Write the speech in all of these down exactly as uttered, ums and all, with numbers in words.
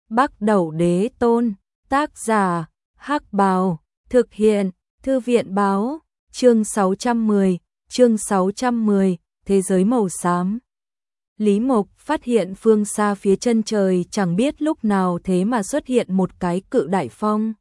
Bắc Đẩu Đế Tôn, tác giả, Hắc Bào, thực hiện, Thư viện báo, chương sáu trăm mười, chương sáu trăm mười, Thế giới màu xám. Lý Mộc phát hiện phương xa phía chân trời chẳng biết lúc nào thế mà xuất hiện một cái cự đại phong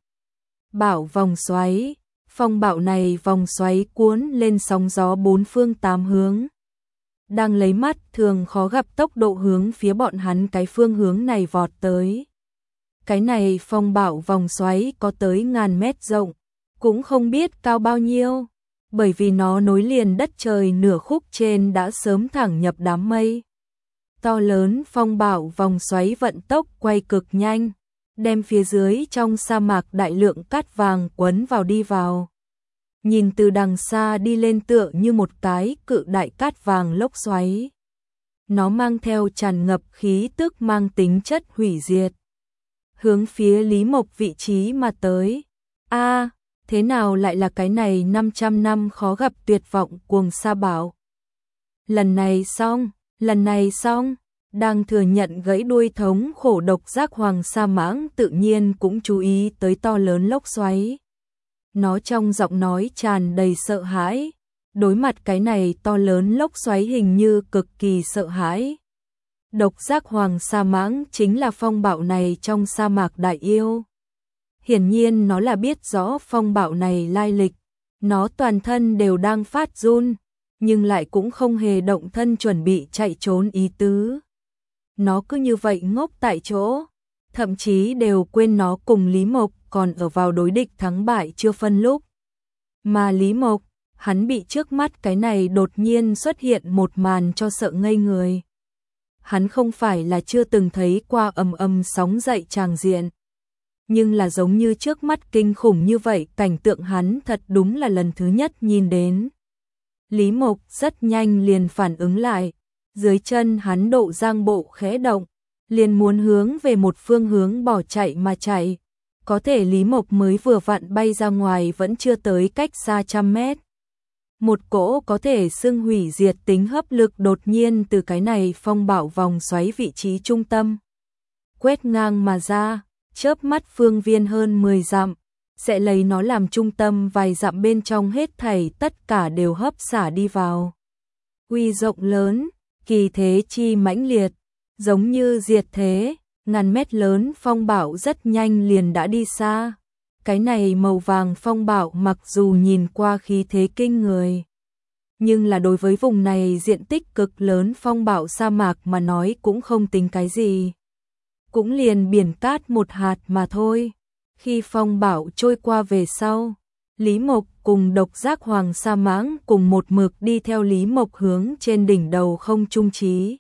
bạo vòng xoáy. Phong bạo này vòng xoáy cuốn lên sóng gió bốn phương tám hướng, đang lấy mắt thường khó gặp tốc độ hướng phía bọn hắn cái phương hướng này vọt tới. Cái này phong bạo vòng xoáy có tới ngàn mét rộng, cũng không biết cao bao nhiêu, bởi vì nó nối liền đất trời nửa khúc trên đã sớm thẳng nhập đám mây. To lớn phong bạo vòng xoáy vận tốc quay cực nhanh, đem phía dưới trong sa mạc đại lượng cát vàng quấn vào đi vào. Nhìn từ đằng xa đi lên tựa như một cái cự đại cát vàng lốc xoáy. Nó mang theo tràn ngập khí tức mang tính chất hủy diệt, hướng phía Lý Mộc vị trí mà tới. A, à, thế nào lại là cái này năm trăm năm khó gặp tuyệt vọng cuồng sa bạo. Lần này xong, lần này xong. Đang thừa nhận gãy đuôi thống khổ độc giác hoàng sa mãng tự nhiên cũng chú ý tới to lớn lốc xoáy. Nó trong giọng nói tràn đầy sợ hãi, đối mặt cái này to lớn lốc xoáy hình như cực kỳ sợ hãi. Độc giác hoàng sa mãng chính là phong bạo này trong sa mạc đại yêu. Hiển nhiên nó là biết rõ phong bạo này lai lịch, nó toàn thân đều đang phát run, nhưng lại cũng không hề động thân chuẩn bị chạy trốn ý tứ. Nó cứ như vậy ngốc tại chỗ, thậm chí đều quên nó cùng Lý Mộc còn ở vào đối địch thắng bại chưa phân lúc. Mà Lý Mộc, hắn bị trước mắt cái này đột nhiên xuất hiện một màn cho sợ ngây người. Hắn không phải là chưa từng thấy qua ầm ầm sóng dậy tràng diện, nhưng là giống như trước mắt kinh khủng như vậy cảnh tượng hắn thật đúng là lần thứ nhất nhìn đến. Lý Mộc rất nhanh liền phản ứng lại. Dưới chân hắn độ giang bộ khẽ động, liền muốn hướng về một phương hướng bỏ chạy mà chạy. Có thể Lý Mộc mới vừa vặn bay ra ngoài vẫn chưa tới cách xa trăm mét. Một cỗ có thể xưng hủy diệt tính hấp lực đột nhiên từ cái này phong bạo vòng xoáy vị trí trung tâm quét ngang mà ra, chớp mắt phương viên hơn mười dặm, sẽ lấy nó làm trung tâm vài dặm bên trong hết thảy tất cả đều hấp xả đi vào. Uy rộng lớn, kỳ thế chi mãnh liệt, giống như diệt thế, ngàn mét lớn phong bạo rất nhanh liền đã đi xa. Cái này màu vàng phong bạo mặc dù nhìn qua khí thế kinh người, nhưng là đối với vùng này diện tích cực lớn phong bạo sa mạc mà nói cũng không tính cái gì. Cũng liền biển cát một hạt mà thôi. Khi phong bạo trôi qua về sau, Lý Mộc cùng độc giác hoàng sa mãng cùng một mực đi theo Lý Mộc hướng trên đỉnh đầu không trung trí.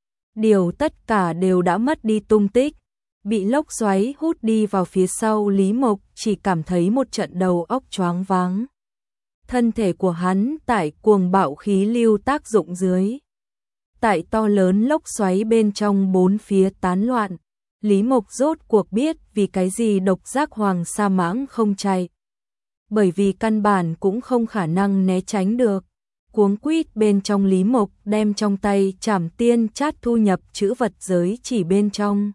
Điều tất cả đều đã mất đi tung tích, bị lốc xoáy hút đi vào phía sau. Lý Mộc chỉ cảm thấy một trận đầu óc choáng váng. Thân thể của hắn tại cuồng bạo khí lưu tác dụng dưới, tại to lớn lốc xoáy bên trong bốn phía tán loạn. Lý Mộc rốt cuộc biết vì cái gì độc giác hoàng sa mãng không chạy. Bởi vì căn bản cũng không khả năng né tránh được. Cuống quýt bên trong Lý Mộc đem trong tay Trảm Tiên Chát thu nhập chữ vật giới chỉ bên trong.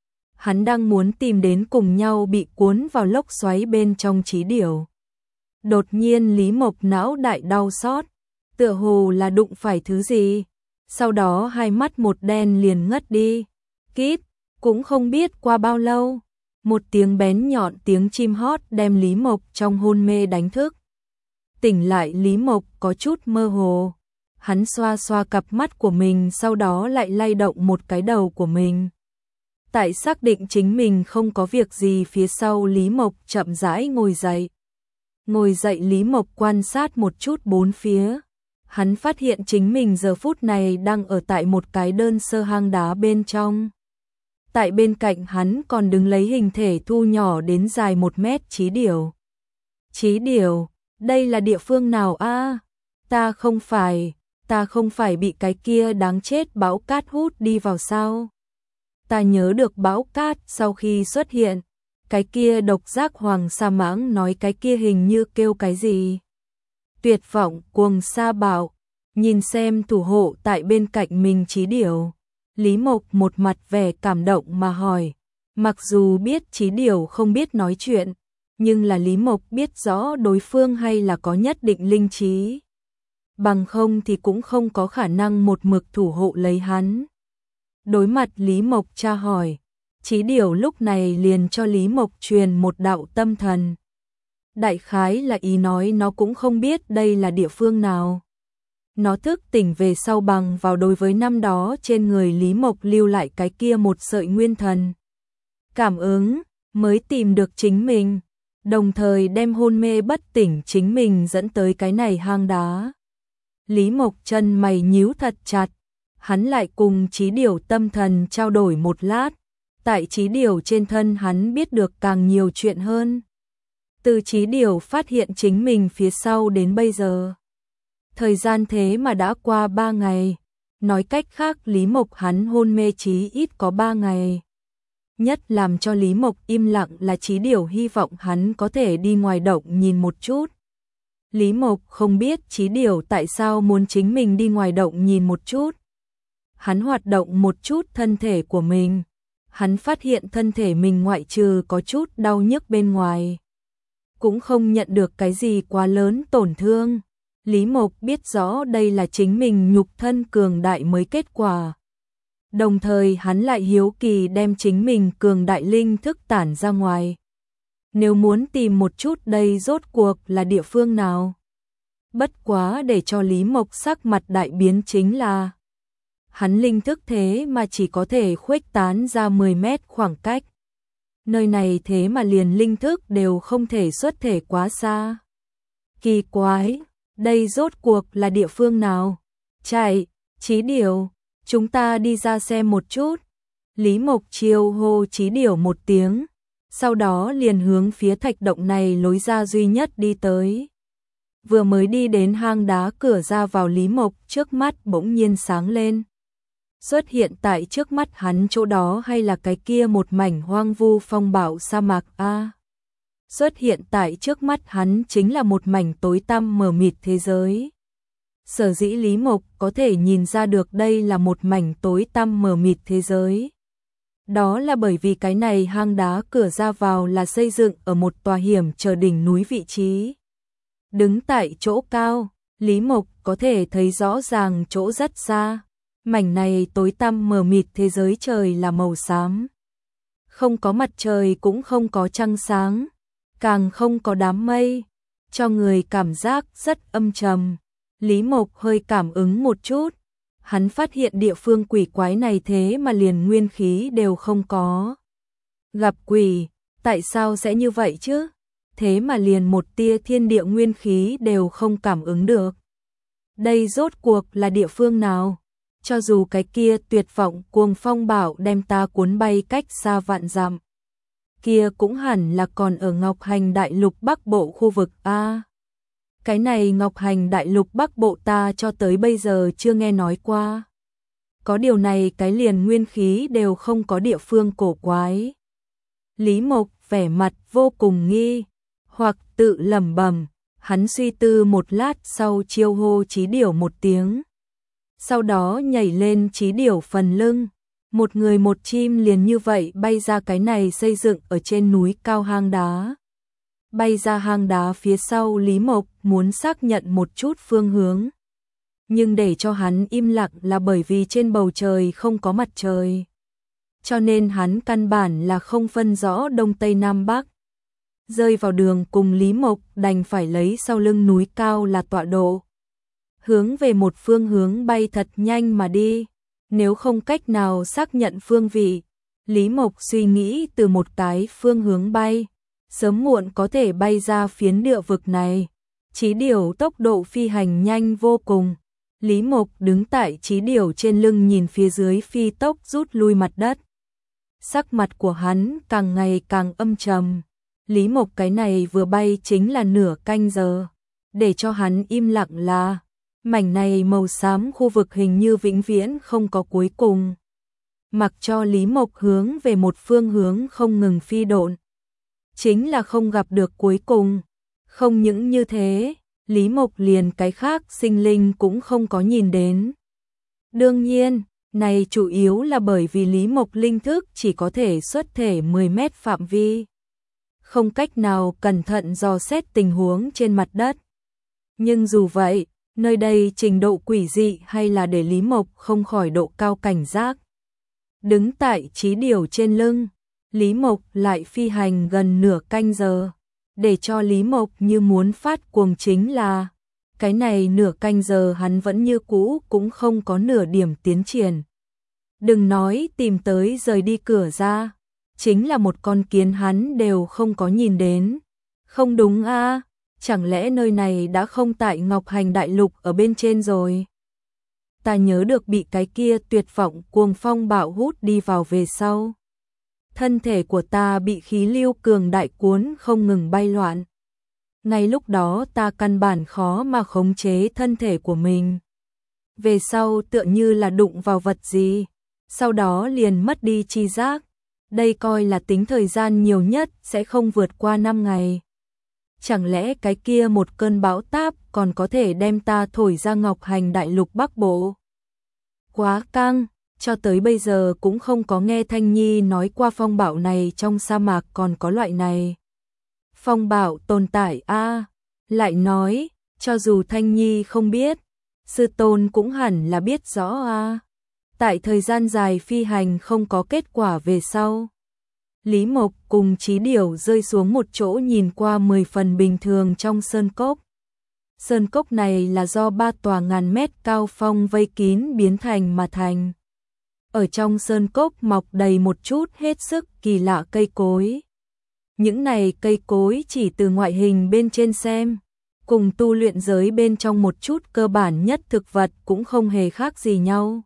Hắn đang muốn tìm đến cùng nhau bị cuốn vào lốc xoáy bên trong trí điểu. Đột nhiên Lý Mộc não đại đau xót, tựa hồ là đụng phải thứ gì. Sau đó hai mắt một đen liền ngất đi. Kít, cũng không biết qua bao lâu. Một tiếng bén nhọn tiếng chim hót đem Lý Mộc trong hôn mê đánh thức. Tỉnh lại Lý Mộc có chút mơ hồ. Hắn xoa xoa cặp mắt của mình, sau đó lại lay động một cái đầu của mình. Tại xác định chính mình không có việc gì phía sau, Lý Mộc chậm rãi ngồi dậy. Ngồi dậy Lý Mộc quan sát một chút bốn phía. Hắn phát hiện chính mình giờ phút này đang ở tại một cái đơn sơ hang đá bên trong. Tại bên cạnh hắn còn đứng lấy hình thể thu nhỏ đến dài một mét Chí Điểu. Chí Điểu, đây là địa phương nào a? À? Ta không phải, ta không phải bị cái kia đáng chết bão cát hút đi vào sao? Ta nhớ được bão cát sau khi xuất hiện, cái kia độc giác hoàng sa mãng nói cái kia hình như kêu cái gì? Tuyệt vọng cuồng sa bạo, nhìn xem thủ hộ tại bên cạnh mình Chí Điểu. Lý Mộc một mặt vẻ cảm động mà hỏi, Mặc dù biết Chí Điểu không biết nói chuyện, nhưng là Lý Mộc biết rõ đối phương hay là có nhất định linh trí. Bằng không thì cũng không có khả năng một mực thủ hộ lấy hắn. Đối mặt Lý Mộc tra hỏi, Chí Điểu lúc này liền cho Lý Mộc truyền một đạo tâm thần. Đại khái là ý nói nó cũng không biết đây là địa phương nào. Nó thức tỉnh về sau bằng vào đối với năm đó trên người Lý Mộc lưu lại cái kia một sợi nguyên thần. Cảm ứng, mới tìm được chính mình, đồng thời đem hôn mê bất tỉnh chính mình dẫn tới cái này hang đá. Lý Mộc chân mày nhíu thật chặt, hắn lại cùng Chí Điểu tâm thần trao đổi một lát, tại Chí Điểu trên thân hắn biết được càng nhiều chuyện hơn. Từ Chí Điểu phát hiện chính mình phía sau đến bây giờ. Thời gian thế mà đã qua ba ngày, nói cách khác Lý Mộc hắn hôn mê chí ít có ba ngày. Nhất làm cho Lý Mộc im lặng là Chí Điểu hy vọng hắn có thể đi ngoài động nhìn một chút. Lý Mộc không biết Chí Điểu tại sao muốn chính mình đi ngoài động nhìn một chút. Hắn hoạt động một chút thân thể của mình. Hắn phát hiện thân thể mình ngoại trừ có chút đau nhức bên ngoài, cũng không nhận được cái gì quá lớn tổn thương. Lý Mộc biết rõ đây là chính mình nhục thân cường đại mới kết quả. Đồng thời hắn lại hiếu kỳ đem chính mình cường đại linh thức tản ra ngoài. Nếu muốn tìm một chút đây rốt cuộc là địa phương nào. Bất quá để cho Lý Mộc sắc mặt đại biến chính là hắn linh thức thế mà chỉ có thể khuếch tán ra mười mét khoảng cách. Nơi này thế mà liền linh thức đều không thể xuất thể quá xa. Kỳ quái, đây rốt cuộc là địa phương nào? Chạy, Chí Điểu, chúng ta đi ra xem một chút. Lý Mộc chiêu hô Chí Điểu một tiếng, sau đó liền hướng phía thạch động này lối ra duy nhất đi tới. Vừa mới đi đến hang đá cửa ra vào Lý Mộc trước mắt bỗng nhiên sáng lên. Xuất hiện tại trước mắt hắn chỗ đó hay là cái kia một mảnh hoang vu phong bạo sa mạc a? Xuất hiện tại trước mắt hắn chính là một mảnh tối tăm mờ mịt thế giới. Sở dĩ Lý Mộc có thể nhìn ra được đây là một mảnh tối tăm mờ mịt thế giới. Đó là bởi vì cái này hang đá cửa ra vào là xây dựng ở một tòa hiểm trở đỉnh núi vị trí. Đứng tại chỗ cao, Lý Mộc có thể thấy rõ ràng chỗ rất xa. Mảnh này tối tăm mờ mịt thế giới trời là màu xám. Không có mặt trời cũng không có trăng sáng, càng không có đám mây, cho người cảm giác rất âm trầm. Lý Mộc hơi cảm ứng một chút, hắn phát hiện địa phương quỷ quái này thế mà liền nguyên khí đều không có. Gặp quỷ, tại sao sẽ như vậy chứ? Thế mà liền một tia thiên địa nguyên khí đều không cảm ứng được. Đây rốt cuộc là địa phương nào? Cho dù cái kia tuyệt vọng cuồng phong bạo đem ta cuốn bay cách xa vạn dặm, kia cũng hẳn là còn ở Ngọc Hành Đại Lục Bắc Bộ khu vực a. Cái này Ngọc Hành Đại Lục Bắc Bộ ta cho tới bây giờ chưa nghe nói qua. Có điều này cái liền nguyên khí đều không có địa phương cổ quái. Lý Mộc vẻ mặt vô cùng nghi, hoặc tự lẩm bẩm, hắn suy tư một lát sau chiêu hô Chí Điểu một tiếng. Sau đó nhảy lên Chí Điểu phần lưng, một người một chim liền như vậy bay ra cái này xây dựng ở trên núi cao hang đá. Bay ra hang đá phía sau Lý Mộc muốn xác nhận một chút phương hướng. Nhưng để cho hắn im lặng là bởi vì trên bầu trời không có mặt trời. Cho nên hắn căn bản là không phân rõ đông tây nam bắc. Rơi vào đường cùng Lý Mộc đành phải lấy sau lưng núi cao là tọa độ. Hướng về một phương hướng bay thật nhanh mà đi. Nếu không cách nào xác nhận phương vị, Lý Mộc suy nghĩ từ một cái phương hướng bay, sớm muộn có thể bay ra phiến địa vực này. Chí Điểu tốc độ phi hành nhanh vô cùng. Lý Mộc đứng tại Chí Điểu trên lưng nhìn phía dưới phi tốc rút lui mặt đất. Sắc mặt của hắn càng ngày càng âm trầm. Lý Mộc cái này vừa bay chính là nửa canh giờ. Để cho hắn im lặng là mảnh này màu xám khu vực hình như vĩnh viễn không có cuối cùng. Mặc cho Lý Mộc hướng về một phương hướng không ngừng phi độn, chính là không gặp được cuối cùng. Không những như thế, Lý Mộc liền cái khác sinh linh cũng không có nhìn đến. Đương nhiên, Này chủ yếu là bởi vì Lý Mộc linh thức chỉ có thể xuất thể mười mét phạm vi, không cách nào cẩn thận dò xét tình huống trên mặt đất. Nhưng dù vậy, nơi đây trình độ quỷ dị hay là để Lý Mộc không khỏi độ cao cảnh giác. Đứng tại Chí Điều trên lưng, Lý Mộc lại phi hành gần nửa canh giờ, để cho Lý Mộc như muốn phát cuồng chính là cái này nửa canh giờ hắn vẫn như cũ cũng không có nửa điểm tiến triển. Đừng nói tìm tới rời đi cửa ra, chính là một con kiến hắn đều không có nhìn đến. Không đúng a, à, chẳng lẽ nơi này đã không tại Ngọc Hành Đại Lục ở bên trên rồi? Ta nhớ được bị cái kia tuyệt vọng cuồng phong bạo hút đi vào về sau. Thân thể của ta bị khí lưu cường đại cuốn không ngừng bay loạn. Ngay lúc đó ta căn bản khó mà khống chế thân thể của mình. Về sau tựa như là đụng vào vật gì, sau đó liền mất đi tri giác. Đây coi là tính thời gian nhiều nhất sẽ không vượt qua năm ngày. Chẳng lẽ cái kia một cơn bão táp còn có thể đem ta thổi ra Ngọc Hành Đại Lục Bắc Bộ? Quá căng, cho tới bây giờ cũng không có nghe Thanh Nhi nói qua phong bạo này trong sa mạc còn có loại này. Phong bạo tồn tại a, à, lại nói, cho dù Thanh Nhi không biết, sư tôn cũng hẳn là biết rõ a. À. Tại thời gian dài phi hành không có kết quả về sau, Lý Mộc cùng Chí Điều rơi xuống một chỗ nhìn qua mười phần bình thường trong sơn cốc. Sơn cốc này là do ba tòa ngàn mét cao phong vây kín biến thành mà thành. Ở trong sơn cốc mọc đầy một chút hết sức kỳ lạ cây cối. Những này cây cối chỉ từ ngoại hình bên trên xem, cùng tu luyện giới bên trong một chút cơ bản nhất thực vật cũng không hề khác gì nhau.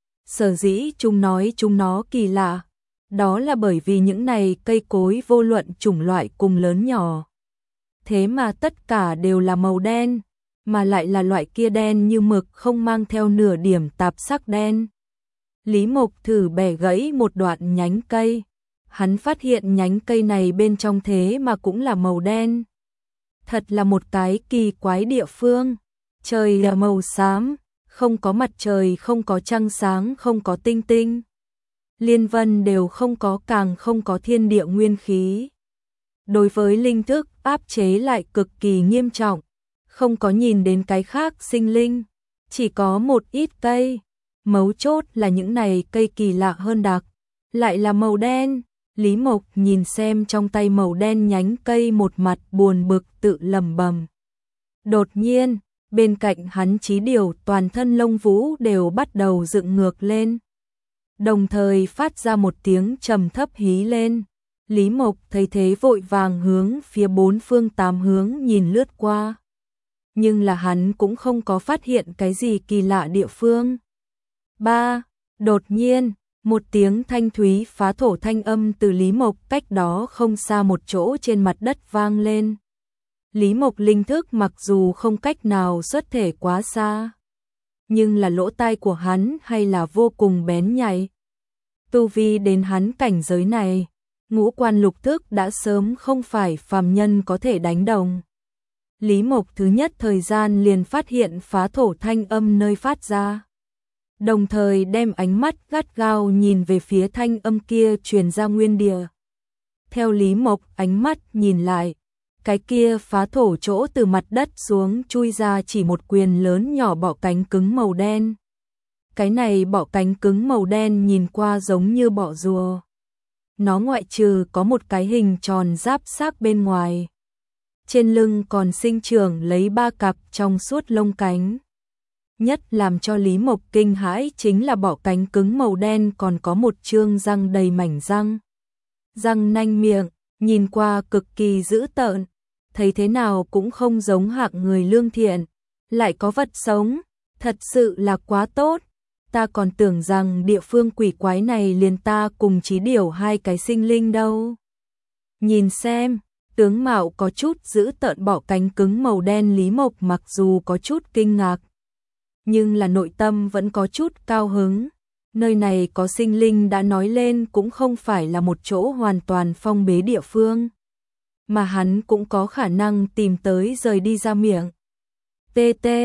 Sở dĩ chúng nói chúng nó kỳ lạ, đó là bởi vì những này cây cối vô luận chủng loại cùng lớn nhỏ. Thế mà tất cả đều là màu đen, mà lại là loại kia đen như mực không mang theo nửa điểm tạp sắc đen. Lý Mộc thử bẻ gãy một đoạn nhánh cây. Hắn phát hiện nhánh cây này bên trong thế mà cũng là màu đen. Thật là một cái kỳ quái địa phương. Trời là màu xám, không có mặt trời, không có trăng sáng, không có tinh tinh. Liên vân đều không có, càng không có thiên địa nguyên khí. Đối với linh thức áp chế lại cực kỳ nghiêm trọng. Không có nhìn đến cái khác sinh linh, chỉ có một ít cây. Mấu chốt là những này cây kỳ lạ hơn đặc, lại là màu đen. Lý Mộc nhìn xem trong tay màu đen nhánh cây một mặt buồn bực tự lẩm bẩm. Đột nhiên, bên cạnh hắn Chí Điều toàn thân lông vũ đều bắt đầu dựng ngược lên. Đồng thời phát ra một tiếng trầm thấp hí lên. Lý Mộc thấy thế vội vàng hướng phía bốn phương tám hướng nhìn lướt qua. Nhưng là hắn cũng không có phát hiện cái gì kỳ lạ địa phương. Ba, đột nhiên, một tiếng thanh thúy phá thổ thanh âm từ Lý Mộc cách đó không xa một chỗ trên mặt đất vang lên. Lý Mộc linh thức mặc dù không cách nào xuất thể quá xa, nhưng là lỗ tai của hắn hay là vô cùng bén nhạy. Tu vi đến hắn cảnh giới này, ngũ quan lục thức đã sớm không phải phàm nhân có thể đánh đồng. Lý Mộc thứ nhất thời gian liền phát hiện phá thổ thanh âm nơi phát ra. Đồng thời đem ánh mắt gắt gao nhìn về phía thanh âm kia truyền ra nguyên địa. Theo Lý Mộc ánh mắt nhìn lại, cái kia phá thổ chỗ từ mặt đất xuống chui ra chỉ một quyền lớn nhỏ bọ cánh cứng màu đen. Cái này bọ cánh cứng màu đen nhìn qua giống như bọ rùa. Nó ngoại trừ có một cái hình tròn giáp xác bên ngoài. Trên lưng còn sinh trưởng lấy ba cặp trong suốt lông cánh. Nhất làm cho Lý Mộc kinh hãi chính là bọ cánh cứng màu đen còn có một trương răng đầy mảnh răng. Răng nanh miệng, nhìn qua cực kỳ dữ tợn, thấy thế nào cũng không giống hạng người lương thiện, lại có vật sống, thật sự là quá tốt. Ta còn tưởng rằng địa phương quỷ quái này liền ta cùng Chí Điều hai cái sinh linh đâu. Nhìn xem, tướng mạo có chút dữ tợn bọ cánh cứng màu đen Lý Mộc mặc dù có chút kinh ngạc, nhưng là nội tâm vẫn có chút cao hứng. Nơi này có sinh linh đã nói lên cũng không phải là một chỗ hoàn toàn phong bế địa phương, mà hắn cũng có khả năng tìm tới rời đi ra miệng. Tê tê,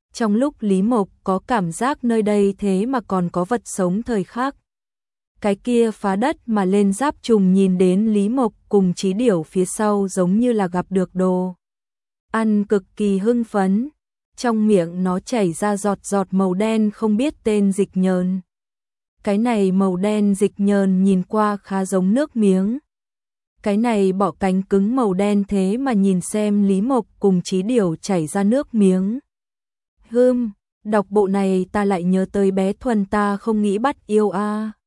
Trong lúc Lý Mộc có cảm giác nơi đây thế mà còn có vật sống thời khác. Cái kia phá đất mà lên giáp trùng nhìn đến Lý Mộc cùng Chí Điểu phía sau giống như là gặp được đồ ăn, cực kỳ hưng phấn. Trong miệng nó chảy ra giọt giọt màu đen không biết tên dịch nhờn. Cái này màu đen dịch nhờn nhìn qua khá giống nước miếng. Cái này bỏ cánh cứng màu đen thế mà nhìn xem Lý Mộc cùng Chí Điểu chảy ra nước miếng. Hừm, đọc bộ này ta lại nhớ tới bé Thuần ta không nghĩ bắt yêu a. À.